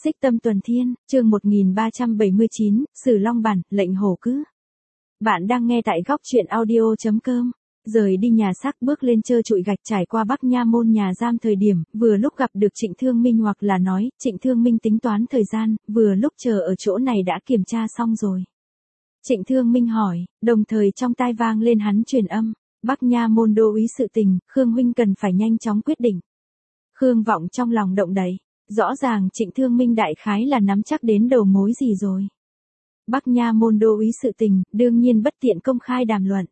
Xích Tâm Tuần Thiên, chương 1379, Sử Long Bản, lệnh hổ cứ. Bạn đang nghe tại góc truyện audio.com. Rời đi nhà xác bước lên trơ trụi gạch trải qua Bắc Nha Môn nhà giam thời điểm, vừa lúc gặp được Trịnh Thương Minh hoặc là nói, Trịnh Thương Minh tính toán thời gian, vừa lúc chờ ở chỗ này đã kiểm tra xong rồi. Trịnh Thương Minh hỏi, đồng thời trong tai vang lên hắn truyền âm, Bắc Nha Môn đô úy sự tình, Khương huynh cần phải nhanh chóng quyết định. Khương Vọng trong lòng động đậy. Rõ ràng Trịnh Thương Minh đại khái là nắm chắc đến đầu mối gì rồi. Bắc Nha Môn đô úy sự tình, đương nhiên bất tiện công khai đàm luận.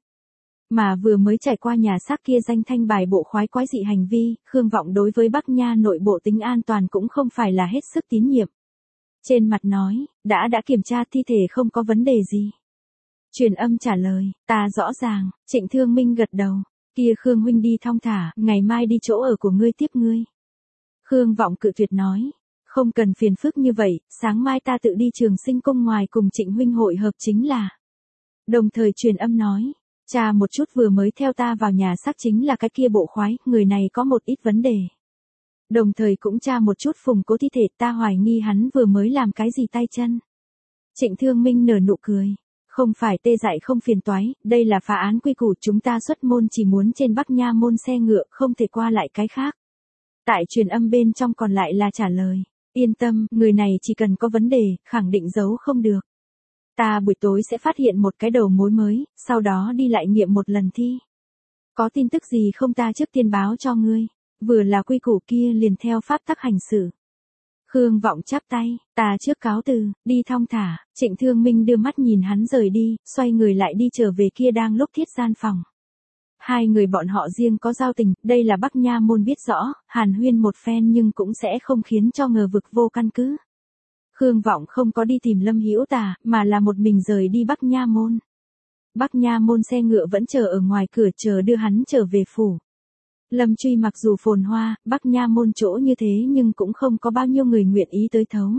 Mà vừa mới trải qua nhà xác kia danh thanh bài bộ khoái quái dị hành vi, Khương Vọng đối với Bắc Nha nội bộ tính an toàn cũng không phải là hết sức tín nhiệm. Trên mặt nói, đã kiểm tra thi thể không có vấn đề gì. Truyền âm trả lời, ta rõ ràng, Trịnh Thương Minh gật đầu. Kia Khương huynh đi thong thả, ngày mai đi chỗ ở của ngươi tiếp ngươi. Khương Vọng cự tuyệt nói, không cần phiền phức như vậy, sáng mai ta tự đi Trường Sinh Cung ngoài cùng Trịnh huynh hội hợp chính là. Đồng thời truyền âm nói, cha một chút vừa mới theo ta vào nhà xác chính là cái kia bộ khoái, người này có một ít vấn đề. Đồng thời cũng tra một chút phùng cố thi thể, ta hoài nghi hắn vừa mới làm cái gì tay chân. Trịnh Thương Minh nở nụ cười. Không phải tê dại không phiền toái, đây là phá án quy củ, chúng ta xuất môn chỉ muốn trên Bắc Nha Môn xe ngựa, không thể qua lại cái khác. Tại truyền âm bên trong còn lại là trả lời, yên tâm, người này chỉ cần có vấn đề, khẳng định giấu không được. Ta buổi tối sẽ phát hiện một cái đầu mối mới, sau đó đi lại nghiệm một lần thi. Có tin tức gì không ta trước tiên báo cho ngươi, vừa là quy củ kia liền theo pháp tắc hành xử. Khương Vọng chắp tay, ta trước cáo từ, đi thong thả. Trịnh Thương Minh đưa mắt nhìn hắn rời đi, xoay người lại đi trở về kia đang lúc thiết gian phòng. Hai người bọn họ riêng có giao tình, đây là Bắc Nha Môn biết rõ, hàn huyên một phen nhưng cũng sẽ không khiến cho ngờ vực vô căn cứ. Khương Vọng không có đi tìm Lâm Hữu Tà, mà là một mình rời đi Bắc Nha Môn. Bắc Nha Môn xe ngựa vẫn chờ ở ngoài cửa chờ đưa hắn trở về phủ. Lâm Truy mặc dù phồn hoa, Bắc Nha Môn chỗ như thế nhưng cũng không có bao nhiêu người nguyện ý tới thấu.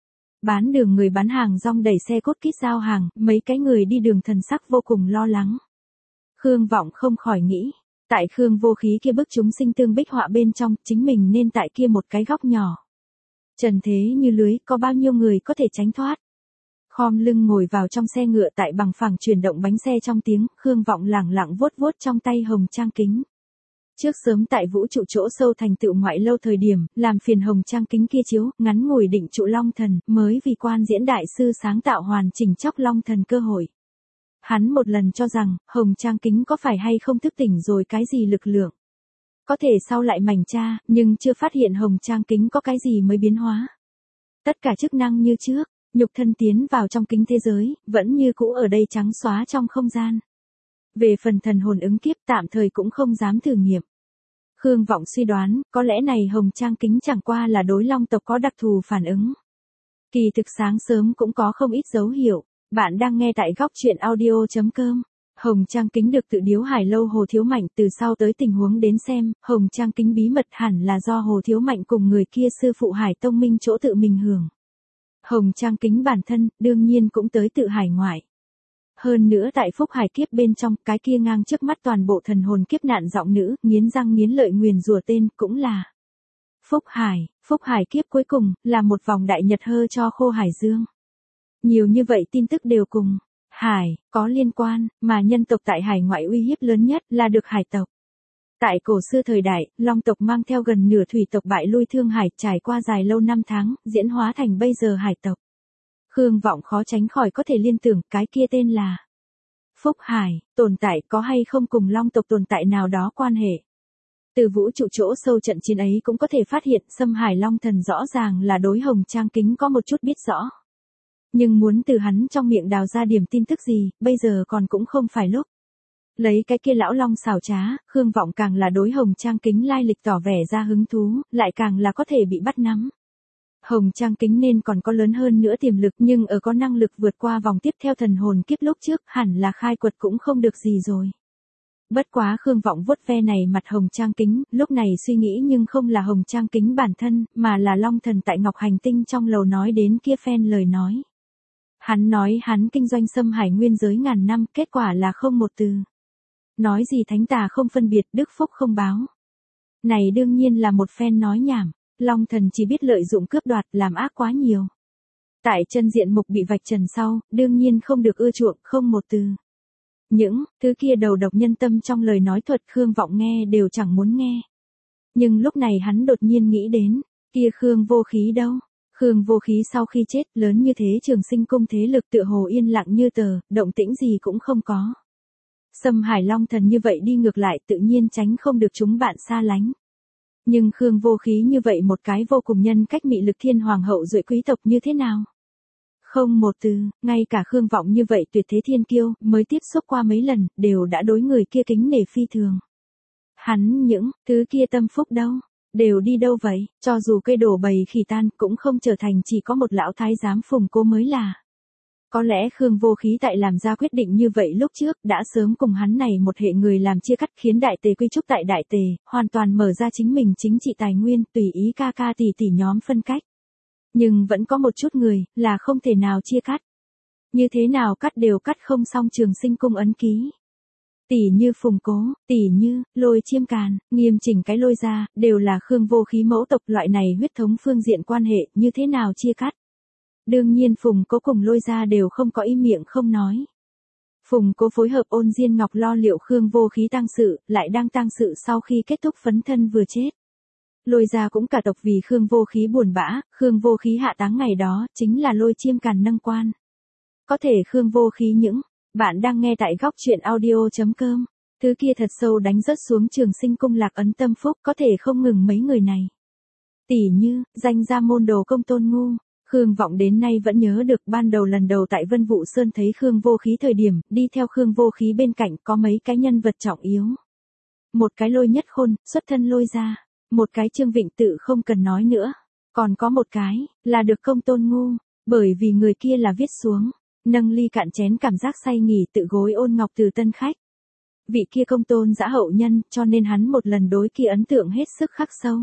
Bán đường người bán hàng rong đẩy xe cốt kít giao hàng, mấy cái người đi đường thần sắc vô cùng lo lắng. Khương Vọng không khỏi nghĩ, tại Khương Vô Khí kia bức chúng sinh tương bích họa bên trong, chính mình nên tại kia một cái góc nhỏ. Trần thế như lưới, có bao nhiêu người có thể tránh thoát. Khom lưng ngồi vào trong xe ngựa tại bằng phẳng chuyển động bánh xe trong tiếng, Khương Vọng lẳng lặng vuốt vuốt trong tay hồng trang kính. Trước sớm tại vũ trụ chỗ sâu thành tựu ngoại lâu thời điểm, làm phiền hồng trang kính kia chiếu, ngắn ngủi định trụ Long Thần, mới vì quan diễn đại sư sáng tạo hoàn chỉnh chóc Long Thần cơ hội. Hắn một lần cho rằng, hồng trang kính có phải hay không thức tỉnh rồi cái gì lực lượng. Có thể sau lại mảnh tra, nhưng chưa phát hiện hồng trang kính có cái gì mới biến hóa. Tất cả chức năng như trước, nhục thân tiến vào trong kính thế giới, vẫn như cũ ở đây trắng xóa trong không gian. Về phần thần hồn ứng kiếp tạm thời cũng không dám thử nghiệm. Khương Vọng suy đoán, có lẽ này hồng trang kính chẳng qua là đối long tộc có đặc thù phản ứng. Kỳ thực sáng sớm cũng có không ít dấu hiệu. Bạn đang nghe tại góc truyện audio.com. Hồng trang kính được tự điếu Hải Lâu Hồ Thiếu Mạnh từ sau tới tình huống đến xem, hồng trang kính bí mật hẳn là do Hồ Thiếu Mạnh cùng người kia sư phụ Hải Tông Minh chỗ tự mình hưởng. Hồng trang kính bản thân, đương nhiên cũng tới tự hải ngoại. Hơn nữa tại phúc hải kiếp bên trong, cái kia ngang trước mắt toàn bộ thần hồn kiếp nạn giọng nữ, nghiến răng nghiến lợi nguyền rủa tên, cũng là Phúc Hải kiếp cuối cùng, là một vòng đại nhật hơ cho khô hải dương. Nhiều như vậy tin tức đều cùng hải có liên quan, mà nhân tộc tại hải ngoại uy hiếp lớn nhất là được hải tộc. Tại cổ xưa thời đại, long tộc mang theo gần nửa thủy tộc bại lui Thương Hải, trải qua dài lâu năm tháng, diễn hóa thành bây giờ hải tộc. Khương Vọng khó tránh khỏi có thể liên tưởng cái kia tên là Phúc Hải, tồn tại có hay không cùng long tộc tồn tại nào đó quan hệ. Từ vũ trụ chỗ sâu trận chiến ấy cũng có thể phát hiện Xâm Hải Long Thần rõ ràng là đối hồng trang kính có một chút biết rõ. Nhưng muốn từ hắn trong miệng đào ra điểm tin tức gì, bây giờ còn cũng không phải lúc. Lấy cái kia lão long xảo trá, Khương Vọng càng là đối hồng trang kính lai lịch tỏ vẻ ra hứng thú, lại càng là có thể bị bắt nắm. Hồng trang kính nên còn có lớn hơn nữa tiềm lực, nhưng ở có năng lực vượt qua vòng tiếp theo thần hồn kiếp lúc trước, hẳn là khai quật cũng không được gì rồi. Bất quá Khương Vọng vuốt ve này mặt hồng trang kính, lúc này suy nghĩ nhưng không là hồng trang kính bản thân, mà là Long Thần tại Ngọc Hành Tinh trong lầu nói đến kia phen lời nói. Hắn nói hắn kinh doanh xâm hải nguyên giới ngàn năm, kết quả là không một từ. Nói gì thánh tà không phân biệt, đức phúc không báo. Này đương nhiên là một phen nói nhảm. Long thần chỉ biết lợi dụng cướp đoạt, làm ác quá nhiều. Tại chân diện mục bị vạch trần sau, đương nhiên không được ưa chuộng, không một từ. Những thứ kia đầu độc nhân tâm trong lời nói thuật Khương Vọng nghe đều chẳng muốn nghe. Nhưng lúc này hắn đột nhiên nghĩ đến, kia Khương Vô Khí đâu? Khương Vô Khí sau khi chết lớn như thế Trường Sinh cung thế lực tựa hồ yên lặng như tờ, động tĩnh gì cũng không có. Xâm Hải Long thần như vậy đi ngược lại tự nhiên tránh không được chúng bạn xa lánh. Nhưng Khương Vô Khí như vậy một cái vô cùng nhân cách mị lực thiên hoàng hậu duệ quý tộc như thế nào? Không một từ, ngay cả Khương Vọng như vậy tuyệt thế thiên kiêu mới tiếp xúc qua mấy lần, đều đã đối người kia kính nể phi thường. Hắn những thứ kia tâm phúc đâu? Đều đi đâu vậy? Cho dù cây đổ bầy khỉ tan cũng không trở thành chỉ có một lão thái giám Phùng Cố mới là. Có lẽ Khương Vô Khí tại làm ra quyết định như vậy lúc trước đã sớm cùng hắn này một hệ người làm chia cắt khiến đại tề quy trúc tại đại tề, hoàn toàn mở ra chính mình chính trị tài nguyên tùy ý ca ca tỷ tỷ nhóm phân cách. Nhưng vẫn có một chút người là không thể nào chia cắt. Như thế nào cắt đều cắt không xong Trường Sinh cung ấn ký. Tỷ như Phùng Cố, tỷ như Lôi Chiêm Càn, nghiêm chỉnh cái Lôi ra, đều là Khương Vô Khí mẫu tộc loại này huyết thống phương diện quan hệ, như thế nào chia cắt. Đương nhiên Phùng Cố cùng Lôi ra đều không có im miệng không nói. Phùng Cố phối hợp Ôn Diên Ngọc lo liệu Khương Vô Khí tang sự, lại đang tang sự sau khi kết thúc phấn thân vừa chết. Lôi ra cũng cả tộc vì Khương Vô Khí buồn bã, Khương Vô Khí hạ táng ngày đó, chính là Lôi Chiêm Càn nâng quan. Có thể Khương Vô Khí những, bạn đang nghe tại góc truyện audio.com, thứ kia thật sâu đánh rớt xuống Trường Sinh cung lạc ấn tâm phúc có thể không ngừng mấy người này. Tỷ như, danh gia môn đồ Công Tôn Ngu, Khương Vọng đến nay vẫn nhớ được ban đầu lần đầu tại Vân Vũ Sơn thấy Khương Vô Khí thời điểm, đi theo Khương Vô Khí bên cạnh có mấy cái nhân vật trọng yếu. Một cái Lôi Nhất Khôn, xuất thân Lôi ra. Một cái Trương Vịnh tự không cần nói nữa. Còn có một cái, là được Công Tôn Ngu, bởi vì người kia là viết xuống, nâng ly cạn chén cảm giác say nghỉ tự gối ôn ngọc từ tân khách. Vị kia Công Tôn Dã hậu nhân, cho nên hắn một lần đối kia ấn tượng hết sức khắc sâu.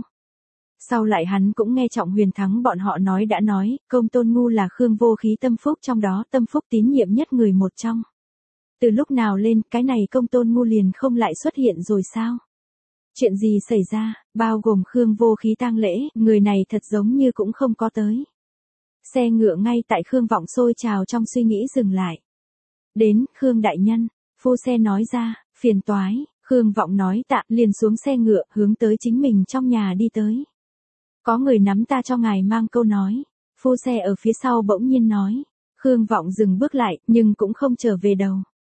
Sau lại hắn cũng nghe Trọng Huyền Thắng bọn họ nói đã nói, Công Tôn Ngu là Khương Vô Khí tâm phúc trong đó tâm phúc tín nhiệm nhất người một trong. Từ lúc nào lên, cái này Công Tôn Ngu liền không lại xuất hiện rồi sao? Chuyện gì xảy ra, bao gồm Khương Vô Khí tang lễ, người này thật giống như cũng không có tới. Xe ngựa ngay tại Khương Vọng sôi trào trong suy nghĩ dừng lại. Đến, Khương đại nhân, phu xe nói ra, phiền toái, Khương Vọng nói tạ, liền xuống xe ngựa, hướng tới chính mình trong nhà đi tới. Có người nắm ta cho ngài mang câu nói, phu xe ở phía sau bỗng nhiên nói. Khương Vọng dừng bước lại, nhưng cũng không trở về đầu.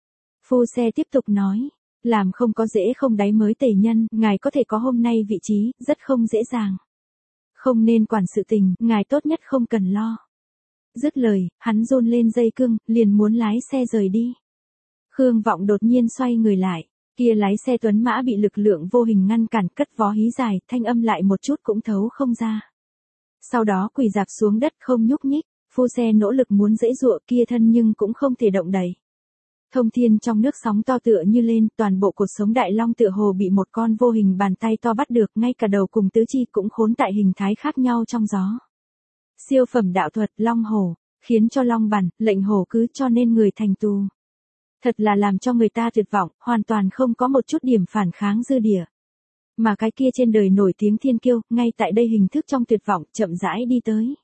Phu xe tiếp tục nói. Làm không có dễ không đáy mới tề nhân, ngài có thể có hôm nay vị trí, rất không dễ dàng. Không nên quản sự tình, ngài tốt nhất không cần lo. Dứt lời, hắn rôn lên dây cương, liền muốn lái xe rời đi. Khương Vọng đột nhiên xoay người lại, kia lái xe tuấn mã bị lực lượng vô hình ngăn cản cất vó hí dài, thanh âm lại một chút cũng thấu không ra. Sau đó quỳ dạp xuống đất không nhúc nhích, phu xe nỗ lực muốn giãy giụa kia thân nhưng cũng không thể động đậy. Thông thiên trong nước sóng to tựa như lên, toàn bộ cột sống đại long tựa hồ bị một con vô hình bàn tay to bắt được, ngay cả đầu cùng tứ chi cũng khốn tại hình thái khác nhau trong gió. Siêu phẩm đạo thuật long hổ, khiến cho long bản, lệnh hổ cứ cho nên người thành tù. Thật là làm cho người ta tuyệt vọng, hoàn toàn không có một chút điểm phản kháng dư địa. Mà cái kia trên đời nổi tiếng thiên kiêu, ngay tại đây hình thức trong tuyệt vọng, chậm rãi đi tới.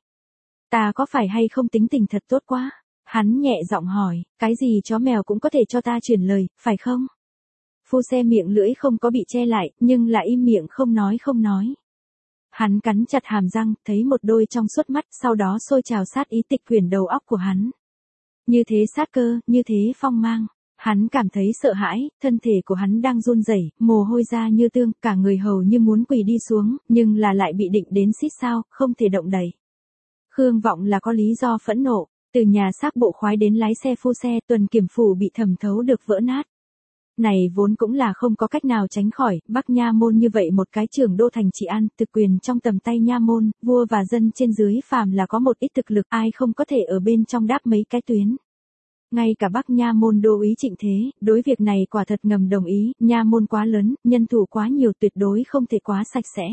Ta có phải hay không tính tình thật tốt quá? Hắn nhẹ giọng hỏi, cái gì chó mèo cũng có thể cho ta truyền lời, phải không? Phu xe miệng lưỡi không có bị che lại, nhưng lại im miệng không nói. Hắn cắn chặt hàm răng, thấy một đôi trong suốt mắt, sau đó sôi trào sát ý tịch quyển đầu óc của hắn. Như thế sát cơ, như thế phong mang. Hắn cảm thấy sợ hãi, thân thể của hắn đang run rẩy, mồ hôi ra như tương, cả người hầu như muốn quỳ đi xuống, nhưng là lại bị định đến xít sao, không thể động đậy. Khương Vọng là có lý do phẫn nộ. Từ nhà xác bộ khoái đến lái xe phu xe, tuần kiểm phủ bị thẩm thấu được vỡ nát. Này vốn cũng là không có cách nào tránh khỏi, Bắc Nha Môn như vậy một cái trưởng đô thành trị an, thực quyền trong tầm tay Nha Môn, vua và dân trên dưới phàm là có một ít thực lực, ai không có thể ở bên trong đáp mấy cái tuyến. Ngay cả Bắc Nha Môn đô úy Trịnh Thế, đối việc này quả thật ngầm đồng ý, Nha Môn quá lớn, nhân thủ quá nhiều tuyệt đối không thể quá sạch sẽ.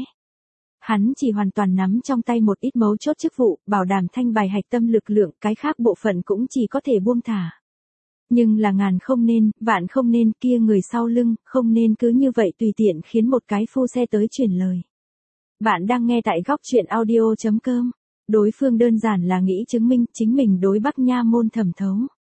Hắn chỉ hoàn toàn nắm trong tay một ít mấu chốt chức vụ, bảo đảm thanh bài hạch tâm lực lượng, cái khác bộ phận cũng chỉ có thể buông thả. Nhưng là ngàn không nên, vạn không nên, kia người sau lưng, không nên cứ như vậy tùy tiện khiến một cái phu xe tới truyền lời. Bạn đang nghe tại góc chuyện audio.com. Đối phương đơn giản là nghĩ chứng minh chính mình đối Bắc Nha môn thẩm thấu.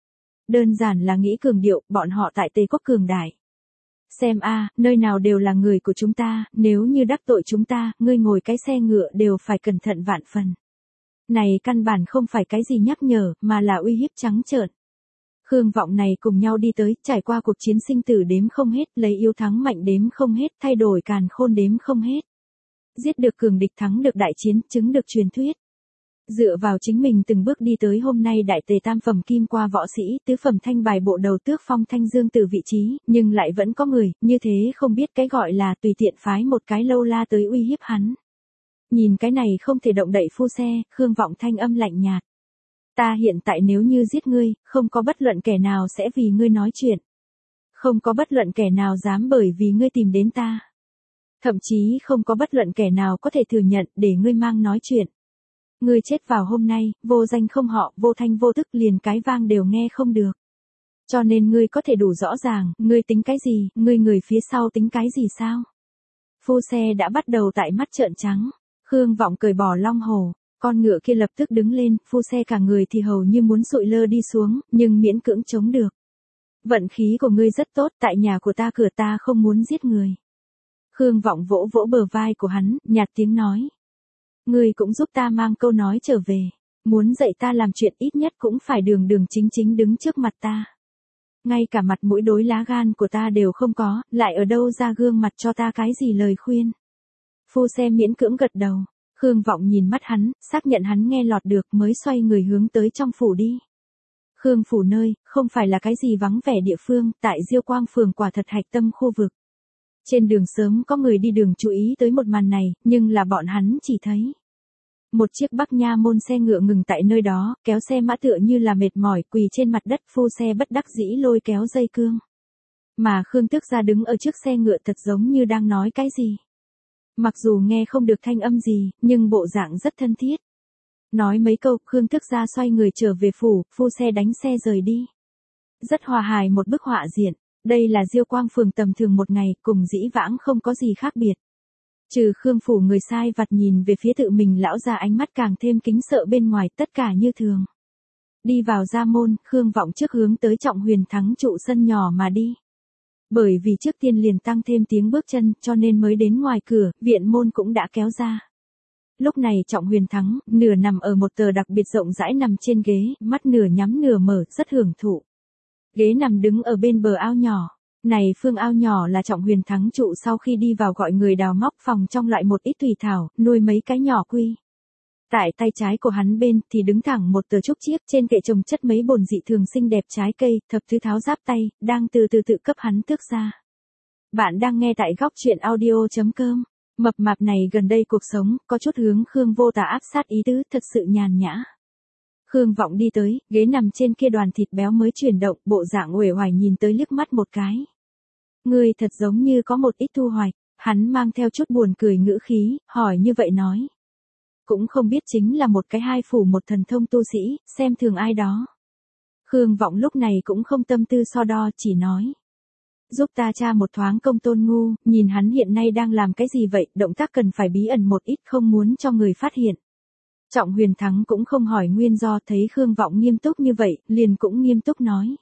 Đơn giản là nghĩ cường điệu, bọn họ tại Tề Quốc cường đại. Xem nơi nào đều là người của chúng ta, nếu như đắc tội chúng ta, ngươi ngồi cái xe ngựa đều phải cẩn thận vạn phần. Này căn bản không phải cái gì nhắc nhở, mà là uy hiếp trắng trợn. Khương Vọng này cùng nhau đi tới, trải qua cuộc chiến sinh tử đếm không hết, lấy yếu thắng mạnh đếm không hết, thay đổi càn khôn đếm không hết. Giết được cường địch, thắng được đại chiến, chứng được truyền thuyết. Dựa vào chính mình từng bước đi tới hôm nay đại tề tam phẩm kim qua võ sĩ, tứ phẩm thanh bài bộ đầu tước phong thanh dương từ vị trí, nhưng lại vẫn có người, như thế không biết cái gọi là tùy tiện phái một cái lâu la tới uy hiếp hắn. Nhìn cái này không thể động đậy phu xe, Khương Vọng thanh âm lạnh nhạt. Ta hiện tại nếu như giết ngươi, không có bất luận kẻ nào sẽ vì ngươi nói chuyện. Không có bất luận kẻ nào dám bởi vì ngươi tìm đến ta. Thậm chí không có bất luận kẻ nào có thể thừa nhận để ngươi mang nói chuyện. Ngươi chết vào hôm nay, vô danh không họ, vô thanh vô tức, liền cái vang đều nghe không được. Cho nên ngươi có thể đủ rõ ràng, ngươi tính cái gì, ngươi người phía sau tính cái gì sao? Phu xe đã bắt đầu tại mắt trợn trắng. Khương Vọng cởi bỏ long hổ, con ngựa kia lập tức đứng lên, phu xe cả người thì hầu như muốn sụi lơ đi xuống, nhưng miễn cưỡng chống được. Vận khí của ngươi rất tốt, tại nhà của ta cửa ta không muốn giết người. Khương Vọng vỗ vỗ bờ vai của hắn, nhạt tiếng nói. Ngươi cũng giúp ta mang câu nói trở về. Muốn dạy ta làm chuyện ít nhất cũng phải đường đường chính chính đứng trước mặt ta. Ngay cả mặt mũi đối lá gan của ta đều không có, lại ở đâu ra gương mặt cho ta cái gì lời khuyên. Phu xe miễn cưỡng gật đầu. Khương Vọng nhìn mắt hắn, xác nhận hắn nghe lọt được mới xoay người hướng tới trong phủ đi. Khương phủ nơi, không phải là cái gì vắng vẻ địa phương, tại Diêu Quang phường quả thật hạch tâm khu vực. Trên đường sớm có người đi đường chú ý tới một màn này, nhưng là bọn hắn chỉ thấy một chiếc Bắc Nha môn xe ngựa ngừng tại nơi đó, kéo xe mã tựa như là mệt mỏi, quỳ trên mặt đất, phu xe bất đắc dĩ lôi kéo dây cương. Mà Khương Tước Gia đứng ở trước xe ngựa thật giống như đang nói cái gì. Mặc dù nghe không được thanh âm gì, nhưng bộ dạng rất thân thiết. Nói mấy câu, Khương Tước Gia xoay người trở về phủ, phu xe đánh xe rời đi. Rất hòa hài một bức họa diện. Đây là Diêu Quang phường tầm thường một ngày, cùng dĩ vãng không có gì khác biệt. Trừ Khương phủ người sai vặt nhìn về phía tự mình lão già ánh mắt càng thêm kính sợ bên ngoài, tất cả như thường. Đi vào gia môn, Khương Vọng trước hướng tới Trọng Huyền Thắng trụ sân nhỏ mà đi. Bởi vì trước tiên liền tăng thêm tiếng bước chân, cho nên mới đến ngoài cửa, viện môn cũng đã kéo ra. Lúc này Trọng Huyền Thắng, nửa nằm ở một tờ đặc biệt rộng rãi nằm trên ghế, mắt nửa nhắm nửa mở, rất hưởng thụ. Ghế nằm đứng ở bên bờ ao nhỏ. Này phương ao nhỏ là Trọng Huyền Thắng trụ sau khi đi vào gọi người đào móc phòng trong loại một ít thủy thảo, nuôi mấy cái nhỏ quy. Tại tay trái của hắn bên thì đứng thẳng một tờ trúc chiếc, trên kệ trồng chất mấy bồn dị thường xinh đẹp trái cây, thập thứ tháo giáp tay, đang từ từ tự cấp hắn tước ra. Bạn đang nghe tại góc chuyện audio.com. Mập mạp này gần đây cuộc sống, có chút hướng Khương Vô Tà áp sát ý tứ, thật sự nhàn nhã. Khương Vọng đi tới, ghế nằm trên kia đoàn thịt béo mới chuyển động, bộ dạng uể oải nhìn tới liếc mắt một cái. Ngươi thật giống như có một ít thu hoạch, hắn mang theo chút buồn cười ngữ khí, hỏi như vậy nói. Cũng không biết chính là một cái hai phủ một thần thông tu sĩ, xem thường ai đó. Khương Vọng lúc này cũng không tâm tư so đo, chỉ nói. Giúp ta tra một thoáng Công Tôn Ngu, nhìn hắn hiện nay đang làm cái gì vậy, động tác cần phải bí ẩn một ít, không muốn cho người phát hiện. Trọng Huyền Thắng cũng không hỏi nguyên do, thấy Khương Vọng nghiêm túc như vậy, liền cũng nghiêm túc nói.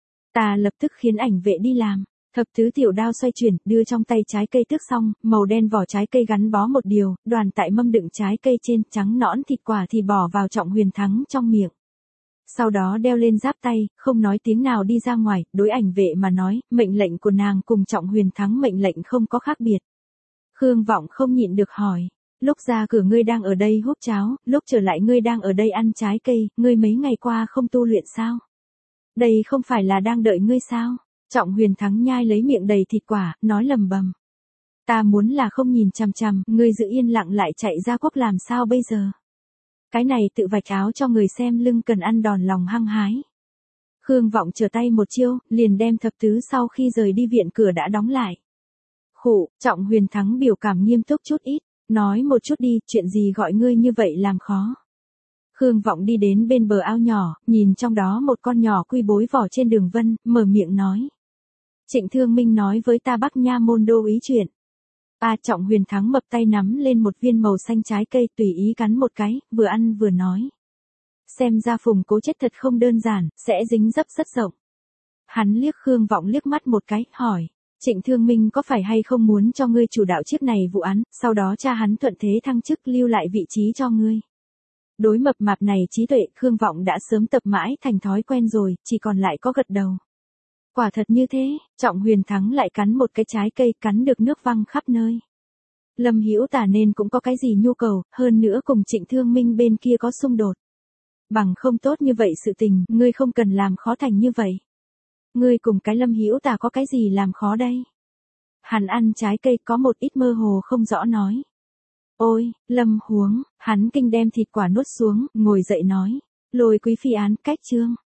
Ta lập tức khiến ảnh vệ đi làm. Thập thứ tiểu đao xoay chuyển, đưa trong tay trái cây tước xong, màu đen vỏ trái cây gắn bó một điều, đoàn tại mâm đựng trái cây trên, trắng nõn thịt quả thì bỏ vào Trọng Huyền Thắng trong miệng. Sau đó đeo lên giáp tay, không nói tiếng nào đi ra ngoài, đối ảnh vệ mà nói, mệnh lệnh của nàng cùng Trọng Huyền Thắng mệnh lệnh không có khác biệt. Khương Vọng không nhịn được hỏi. Lúc ra cửa ngươi đang ở đây hút cháo, lúc trở lại ngươi đang ở đây ăn trái cây, ngươi mấy ngày qua không tu luyện sao? Đây không phải là đang đợi ngươi sao? Trọng Huyền Thắng nhai lấy miệng đầy thịt quả, nói lầm bầm. Ta muốn là không nhìn chằm chằm, ngươi giữ yên lặng lại chạy ra quốc làm sao bây giờ? Cái này tự vạch áo cho người xem lưng cần ăn đòn lòng hăng hái. Khương Vọng trở tay một chiêu, liền đem thập tứ sau khi rời đi viện cửa đã đóng lại. Khụ, Trọng Huyền Thắng biểu cảm nghiêm túc chút ít. Nói một chút đi, chuyện gì gọi ngươi như vậy làm khó. Khương Vọng đi đến bên bờ ao nhỏ, nhìn trong đó một con nhỏ quy bối vỏ trên đường vân, mở miệng nói. Trịnh Thương Minh nói với ta Bắc Nha môn đô ý chuyện. Trọng Huyền Thắng mập tay nắm lên một viên màu xanh trái cây tùy ý cắn một cái, vừa ăn vừa nói. Xem ra Phùng Cố chết thật không đơn giản, sẽ dính dấp rất rộng. Hắn liếc Khương Vọng liếc mắt một cái, hỏi. Trịnh Thương Minh có phải hay không muốn cho ngươi chủ đạo chiếc này vụ án, sau đó cha hắn thuận thế thăng chức lưu lại vị trí cho ngươi. Đối mập mạp này trí tuệ Khương Vọng đã sớm tập mãi thành thói quen rồi, chỉ còn lại có gật đầu. Quả thật như thế, Trọng Huyền Thắng lại cắn một cái trái cây cắn được nước văng khắp nơi. Lâm Hữu Tà nên cũng có cái gì nhu cầu, hơn nữa cùng Trịnh Thương Minh bên kia có xung đột. Bằng không tốt như vậy sự tình, ngươi không cần làm khó thành như vậy. Ngươi cùng cái Lâm Hữu Tà có cái gì làm khó đây? Hắn ăn trái cây có một ít mơ hồ không rõ nói. Ôi, Lâm Huống, hắn kinh đem thịt quả nuốt xuống, ngồi dậy nói. Lôi Quý Phi án cách chương.